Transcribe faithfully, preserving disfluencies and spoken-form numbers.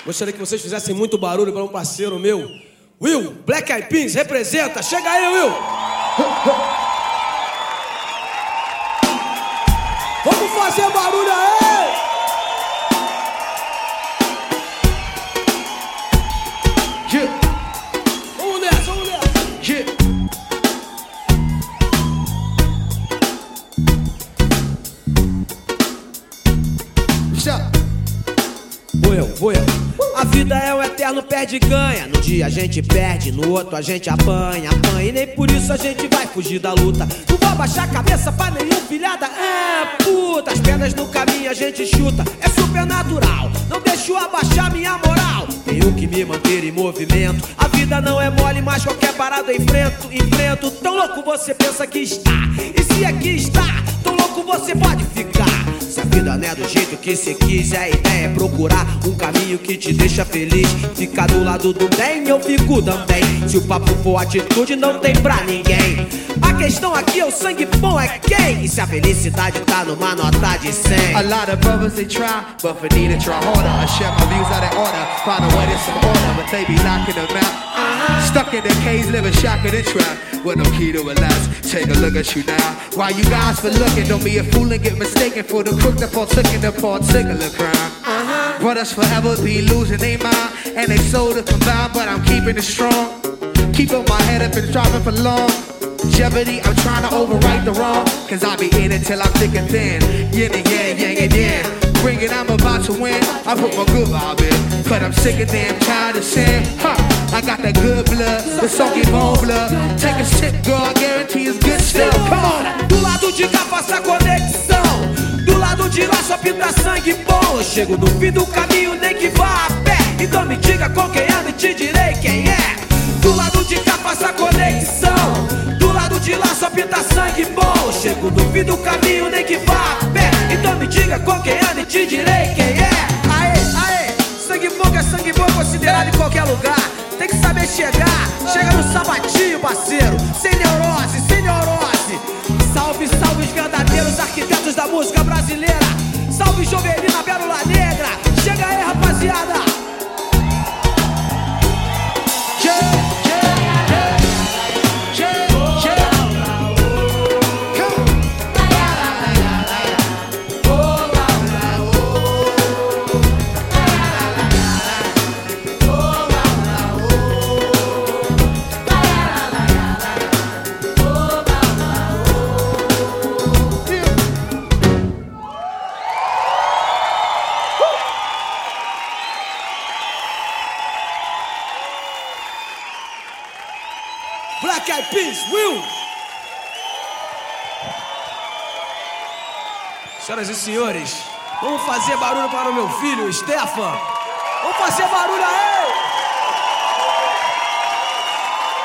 Gostaria que vocês fizessem muito barulho para um parceiro meu. Will, Black Eyed Peas, representa. Chega aí, Will. Vamos fazer barulho aí. Yeah. Vamos nessa, vamos nessa. Yeah. Stop. Vou eu, vou eu. A vida é o eterno perde-ganha. Num dia a gente perde, no outro a gente apanha, apanha. E nem por isso a gente vai fugir da luta. Não vou abaixar a cabeça pra nenhum filhada. É puta, as pedras no caminho a gente chuta. É super natural, não deixo abaixar minha moral. Tenho que me manter em movimento. A vida não é mole, mas qualquer parada eu enfrento, enfrento. Tão louco você pensa que está. E se aqui está, tão louco você pode ficar. Se a vida não é do jeito que cê quis, a ideia é procurar um caminho que te deixa feliz. Ficar do lado do bem, eu fico também. Se o papo for atitude, não tem pra ninguém. A questão aqui é o sangue bom é quem? E se a felicidade tá numa nota de cem? A lot of brothers they try, but for need to try harder. I share my views out of order, find a way to some order, but they be locking them out. Stuck in the cage, living shocker than trap. With no key to relax, take a look at you now. While you guys for looking, don't be a fool and get mistaken for the crook that partook in the particular crime. Uh-huh. Brothers forever be losing their mind, and they sold to combine, but I'm keeping it strong. Keeping my head up and driving for long. Jeopardy, I'm trying to overwrite the wrong. Cause I be in it till I'm thick and thin. Yin and yang, yang and yang. Bring it, I'm about to win. I put my good vibe in, cause I'm sick of damn tired of sin. Huh, I got that good blood, the funky bone blood. Take a sip, girl, I guarantee it's good stuff. Come on! Do lado de cá faça conexão. Do lado de lá só pinta sangue bom. Eu chego no fim do caminho, nem que vá a pé. Então me diga com quem anda e te direi quem é. Do lado de cá faça conexão. Do lado de lá só pinta sangue bom. Eu chego no fim do caminho, nem que vá a pé. Então me diga com quem anda e te direi quem é. Aê, aê, sangue bom que é sangue bom considerado em qualquer lugar. Tem que saber chegar, chega no sabatinho, parceiro. Sem neurose, sem neurose. Salve, salve os verdadeiros arquitetos da música brasileira. Salve Jovelina, Pérola Negra. Chega aí, rapaziada. Black Eyed Peas, Will! Senhoras e senhores, vamos fazer barulho para o meu filho, Stefan! Vamos fazer barulho aí!